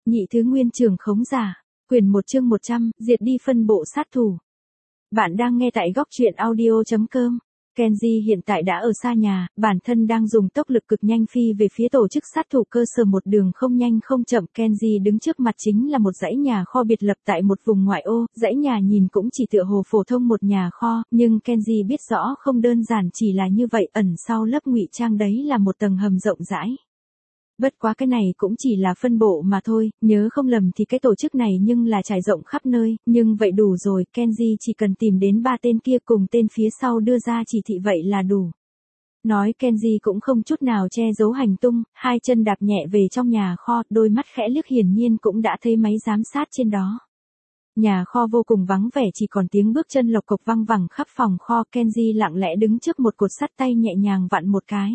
Nhị thứ nguyên trưởng khống giả. Quyển 1 chương 100, diệt đi phân bộ sát thủ. Bạn đang nghe tại góc truyện audio.com. Kenji hiện tại đã ở xa nhà, bản thân đang dùng tốc lực cực nhanh phi về phía tổ chức sát thủ cơ sở một đường không nhanh không chậm. Kenji đứng trước mặt chính là một dãy nhà kho biệt lập tại một vùng ngoại ô, dãy nhà nhìn cũng chỉ tựa hồ phổ thông một nhà kho, nhưng Kenji biết rõ không đơn giản chỉ là như vậy, ẩn sau lớp ngụy trang đấy là một tầng hầm rộng rãi. Bất quá cái này cũng chỉ là phân bộ mà thôi, nhớ không lầm thì cái tổ chức này nhưng là trải rộng khắp nơi, nhưng vậy đủ rồi, Kenji chỉ cần tìm đến 3 tên kia cùng tên phía sau đưa ra chỉ thị vậy là đủ. Nói Kenji cũng không chút nào che giấu hành tung, hai chân đạp nhẹ về trong nhà kho, đôi mắt khẽ liếc hiển nhiên cũng đã thấy máy giám sát trên đó. Nhà kho vô cùng vắng vẻ, chỉ còn tiếng bước chân lộc cộc văng vẳng khắp phòng kho. Kenji lặng lẽ đứng trước một cột sắt, tay nhẹ nhàng vặn một cái.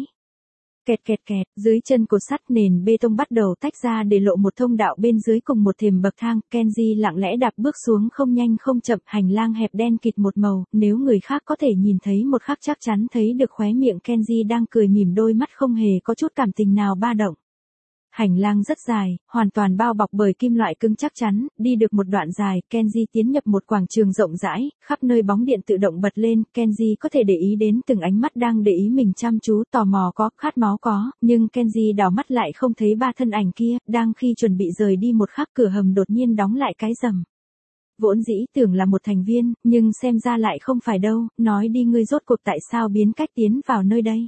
Kẹt kẹt kẹt, dưới chân cột sắt nền bê tông bắt đầu tách ra để lộ một thông đạo bên dưới cùng một thềm bậc thang. Kenji lặng lẽ đạp bước xuống không nhanh không chậm, hành lang hẹp đen kịt một màu, nếu người khác có thể nhìn thấy một khắc chắc chắn thấy được khóe miệng Kenji đang cười mỉm, đôi mắt không hề có chút cảm tình nào ba động. Hành lang rất dài, hoàn toàn bao bọc bởi kim loại cứng chắc chắn, đi được một đoạn dài, Kenji tiến nhập một quảng trường rộng rãi, khắp nơi bóng điện tự động bật lên, Kenji có thể để ý đến từng ánh mắt đang để ý mình chăm chú, tò mò có, khát máu có, nhưng Kenji đảo mắt lại không thấy 3 thân ảnh kia, đang khi chuẩn bị rời đi một khắc cửa hầm đột nhiên đóng lại cái rầm. Vốn dĩ tưởng là một thành viên, nhưng xem ra lại không phải đâu, nói đi ngươi rốt cuộc tại sao biến cách tiến vào nơi đây.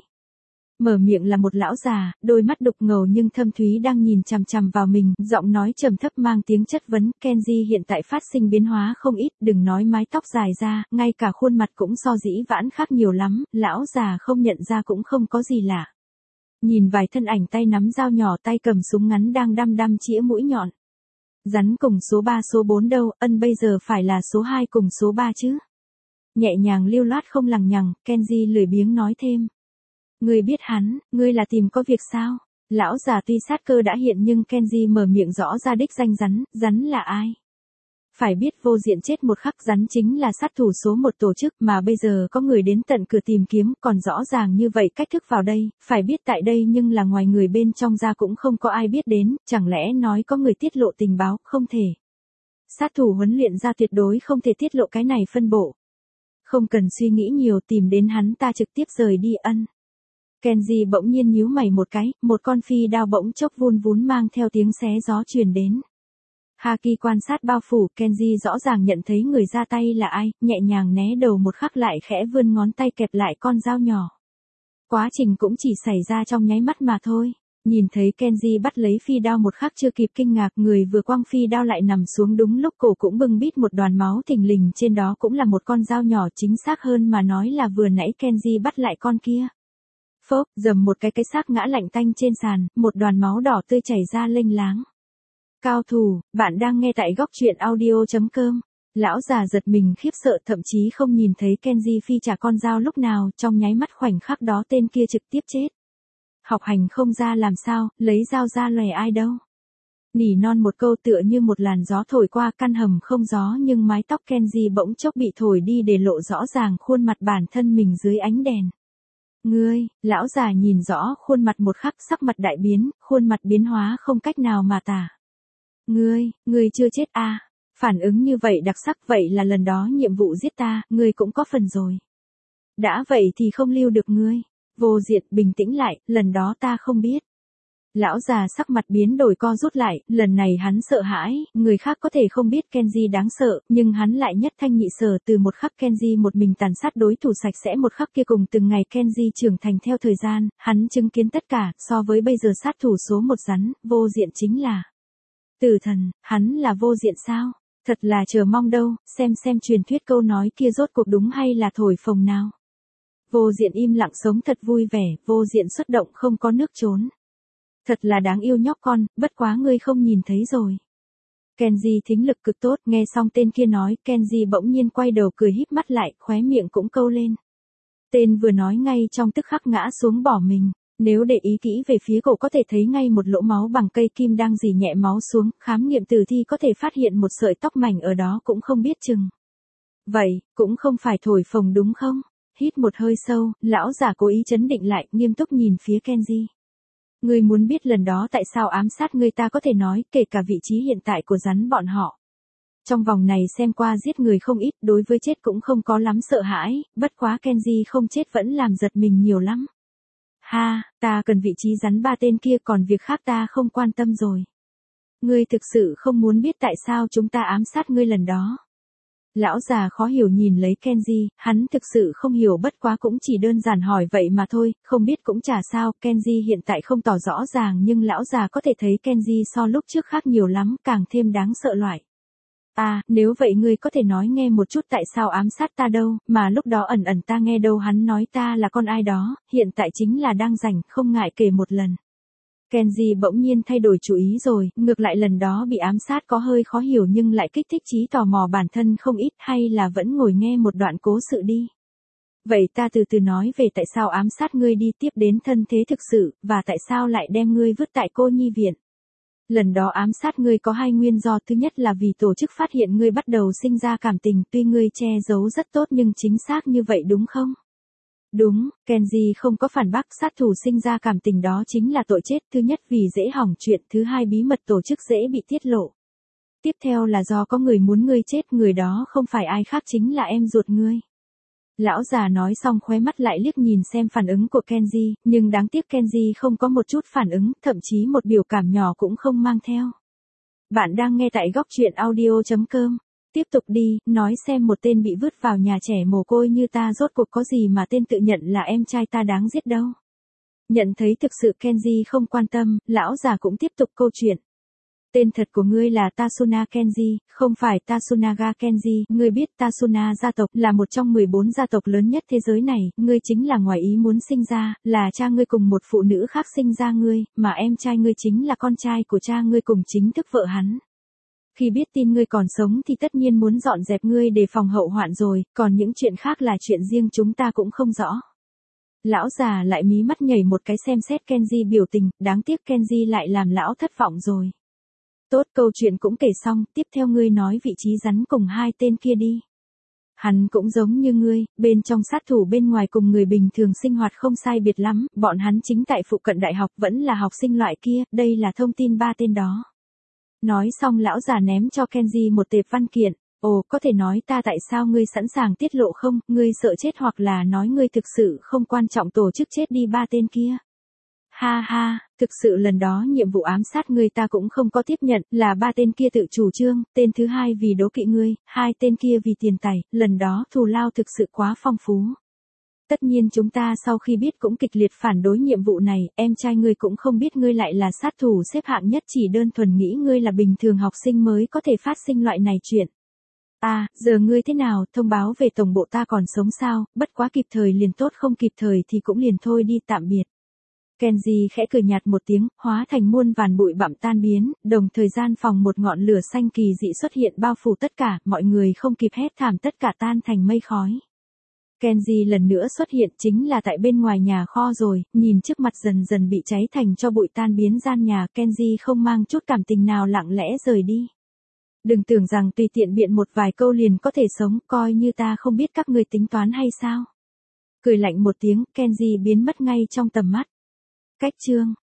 Mở miệng là một lão già, đôi mắt đục ngầu nhưng thâm thúy đang nhìn chằm chằm vào mình, giọng nói trầm thấp mang tiếng chất vấn. Kenji hiện tại phát sinh biến hóa không ít, đừng nói mái tóc dài ra, ngay cả khuôn mặt cũng so dĩ vãng khác nhiều lắm, lão già không nhận ra cũng không có gì lạ. Nhìn vài thân ảnh tay nắm dao nhỏ, tay cầm súng ngắn đang đăm đăm chĩa mũi nhọn. Rắn cùng số 3 số 4 đâu, ân bây giờ phải là số 2 cùng số 3 chứ. Nhẹ nhàng lưu loát không lằng nhằng, Kenji lười biếng nói thêm. Ngươi biết hắn, ngươi là tìm có việc sao? Lão già tuy sát cơ đã hiện nhưng Kenji mở miệng rõ ra đích danh rắn là ai? Phải biết vô diện chết một khắc, rắn chính là sát thủ số 1 tổ chức mà bây giờ có người đến tận cửa tìm kiếm, còn rõ ràng như vậy cách thức vào đây, phải biết tại đây nhưng là ngoài người bên trong ra cũng không có ai biết đến, chẳng lẽ nói có người tiết lộ tình báo, không thể. Sát thủ huấn luyện ra tuyệt đối không thể tiết lộ cái này phân bộ. Không cần suy nghĩ nhiều, tìm đến hắn ta trực tiếp rời đi ân. Kenji bỗng nhiên nhíu mày một cái, một con phi đao bỗng chốc vun vún mang theo tiếng xé gió truyền đến. Haki quan sát bao phủ, Kenji rõ ràng nhận thấy người ra tay là ai, nhẹ nhàng né đầu một khắc lại khẽ vươn ngón tay kẹp lại con dao nhỏ. Quá trình cũng chỉ xảy ra trong nháy mắt mà thôi. Nhìn thấy Kenji bắt lấy phi đao một khắc chưa kịp kinh ngạc, người vừa quăng phi đao lại nằm xuống đúng lúc cổ cũng bưng bít một đoàn máu thình lình, trên đó cũng là một con dao nhỏ, chính xác hơn mà nói là vừa nãy Kenji bắt lại con kia. Phốp, dầm một cái xác ngã lạnh tanh trên sàn, một đoàn máu đỏ tươi chảy ra lênh láng. Cao thủ, bạn đang nghe tại góc truyện audio.com. Lão già giật mình khiếp sợ, thậm chí không nhìn thấy Kenji phi trả con dao lúc nào, trong nháy mắt khoảnh khắc đó tên kia trực tiếp chết. Học hành không ra làm sao, lấy dao ra lòe ai đâu. Nỉ non một câu tựa như một làn gió thổi qua căn hầm không gió, nhưng mái tóc Kenji bỗng chốc bị thổi đi để lộ rõ ràng khuôn mặt bản thân mình dưới ánh đèn. Ngươi, lão già nhìn rõ khuôn mặt một khắc, sắc mặt đại biến, khuôn mặt biến hóa không cách nào mà tả. Ngươi chưa chết à? Phản ứng như vậy đặc sắc, vậy là lần đó nhiệm vụ giết ta, ngươi cũng có phần rồi. Đã vậy thì không lưu được ngươi. Vô diện, bình tĩnh lại, lần đó ta không biết. Lão già sắc mặt biến đổi co rút lại, lần này hắn sợ hãi, người khác có thể không biết Kenji đáng sợ, nhưng hắn lại nhất thanh nhị sở. Từ một khắc Kenji một mình tàn sát đối thủ sạch sẽ một khắc kia cùng từng ngày Kenji trưởng thành theo thời gian, hắn chứng kiến tất cả, so với bây giờ sát thủ số 1 rắn, vô diện chính là tử thần, hắn là vô diện sao? Thật là chờ mong đâu, xem truyền thuyết câu nói kia rốt cuộc đúng hay là thổi phồng nào. Vô diện im lặng sống thật vui vẻ, vô diện xuất động không có nước trốn. Thật là đáng yêu nhóc con, bất quá ngươi không nhìn thấy rồi. Kenji thính lực cực tốt, nghe xong tên kia nói, Kenji bỗng nhiên quay đầu cười híp mắt lại, khóe miệng cũng câu lên. Tên vừa nói ngay trong tức khắc ngã xuống bỏ mình. Nếu để ý kỹ về phía cổ có thể thấy ngay một lỗ máu bằng cây kim đang rỉ nhẹ máu xuống, khám nghiệm tử thi có thể phát hiện một sợi tóc mảnh ở đó cũng không biết chừng. Vậy, cũng không phải thổi phồng đúng không? Hít một hơi sâu, lão già cố ý trấn định lại, nghiêm túc nhìn phía Kenji. Ngươi muốn biết lần đó tại sao ám sát ngươi ta có thể nói, kể cả vị trí hiện tại của rắn bọn họ. Trong vòng này xem qua giết người không ít, đối với chết cũng không có lắm sợ hãi, bất quá Kenji không chết vẫn làm giật mình nhiều lắm. Ha, ta cần vị trí rắn ba tên kia, còn việc khác ta không quan tâm rồi. Ngươi thực sự không muốn biết tại sao chúng ta ám sát ngươi lần đó. Lão già khó hiểu nhìn lấy Kenji, hắn thực sự không hiểu, bất quá cũng chỉ đơn giản hỏi vậy mà thôi, không biết cũng chả sao. Kenji hiện tại không tỏ rõ ràng nhưng lão già có thể thấy Kenji so lúc trước khác nhiều lắm, càng thêm đáng sợ loại. À, nếu vậy ngươi có thể nói nghe một chút tại sao ám sát ta đâu, mà lúc đó ẩn ẩn ta nghe đâu hắn nói ta là con ai đó, hiện tại chính là đang rảnh, không ngại kể một lần. Kenji bỗng nhiên thay đổi chủ ý rồi, ngược lại lần đó bị ám sát có hơi khó hiểu nhưng lại kích thích trí tò mò bản thân không ít, hay là vẫn ngồi nghe một đoạn cố sự đi. Vậy ta từ từ nói về tại sao ám sát ngươi đi, tiếp đến thân thế thực sự, và tại sao lại đem ngươi vứt tại cô nhi viện. Lần đó ám sát ngươi có hai nguyên do, thứ nhất là vì tổ chức phát hiện ngươi bắt đầu sinh ra cảm tình, tuy ngươi che giấu rất tốt nhưng chính xác như vậy đúng không? Đúng, Kenji không có phản bác, sát thủ sinh ra cảm tình đó chính là tội chết, thứ nhất vì dễ hỏng chuyện, thứ hai bí mật tổ chức dễ bị tiết lộ. Tiếp theo là do có người muốn ngươi chết, người đó không phải ai khác chính là em ruột ngươi. Lão già nói xong khóe mắt lại liếc nhìn xem phản ứng của Kenji, nhưng đáng tiếc Kenji không có một chút phản ứng, thậm chí một biểu cảm nhỏ cũng không mang theo. Bạn đang nghe tại góc truyện audio.com. Tiếp tục đi, nói xem một tên bị vứt vào nhà trẻ mồ côi như ta rốt cuộc có gì mà tên tự nhận là em trai ta đáng giết đâu. Nhận thấy thực sự Kenji không quan tâm, lão già cũng tiếp tục câu chuyện. Tên thật của ngươi là Tasuna Kenji, không phải Tasunaga Kenji, ngươi biết Tasuna gia tộc là một trong 14 gia tộc lớn nhất thế giới này, ngươi chính là ngoài ý muốn sinh ra, là cha ngươi cùng một phụ nữ khác sinh ra ngươi, mà em trai ngươi chính là con trai của cha ngươi cùng chính thức vợ hắn. Khi biết tin ngươi còn sống thì tất nhiên muốn dọn dẹp ngươi để phòng hậu hoạn rồi, còn những chuyện khác là chuyện riêng chúng ta cũng không rõ. Lão già lại mí mắt nhảy một cái xem xét Kenji biểu tình, đáng tiếc Kenji lại làm lão thất vọng rồi. Tốt, câu chuyện cũng kể xong, tiếp theo ngươi nói vị trí rắn cùng hai tên kia đi. Hắn cũng giống như ngươi, bên trong sát thủ bên ngoài cùng người bình thường sinh hoạt không sai biệt lắm, bọn hắn chính tại phụ cận đại học vẫn là học sinh loại kia, đây là thông tin ba tên đó. Nói xong lão già ném cho Kenji một tệp văn kiện, ồ, có thể nói ta tại sao ngươi sẵn sàng tiết lộ không, ngươi sợ chết hoặc là nói ngươi thực sự không quan trọng tổ chức chết đi ba tên kia. Ha ha, thực sự lần đó nhiệm vụ ám sát ngươi ta cũng không có tiếp nhận, là ba tên kia tự chủ trương, tên thứ hai vì đố kỵ ngươi, hai tên kia vì tiền tài, lần đó thù lao thực sự quá phong phú. Tất nhiên chúng ta sau khi biết cũng kịch liệt phản đối nhiệm vụ này, em trai ngươi cũng không biết ngươi lại là sát thủ xếp hạng nhất, chỉ đơn thuần nghĩ ngươi là bình thường học sinh mới có thể phát sinh loại này chuyện. À, giờ ngươi thế nào, thông báo về tổng bộ ta còn sống sao, bất quá kịp thời liền tốt, không kịp thời thì cũng liền thôi đi, tạm biệt. Kenji khẽ cười nhạt một tiếng, hóa thành muôn vàn bụi bặm tan biến, đồng thời gian phòng một ngọn lửa xanh kỳ dị xuất hiện bao phủ tất cả, mọi người không kịp hét thảm tất cả tan thành mây khói. Kenji lần nữa xuất hiện chính là tại bên ngoài nhà kho rồi, nhìn trước mặt dần dần bị cháy thành cho bụi tan biến gian nhà, Kenji không mang chút cảm tình nào lặng lẽ rời đi. Đừng tưởng rằng tùy tiện biện một vài câu liền có thể sống, coi như ta không biết các ngươi tính toán hay sao. Cười lạnh một tiếng, Kenji biến mất ngay trong tầm mắt. Cách chương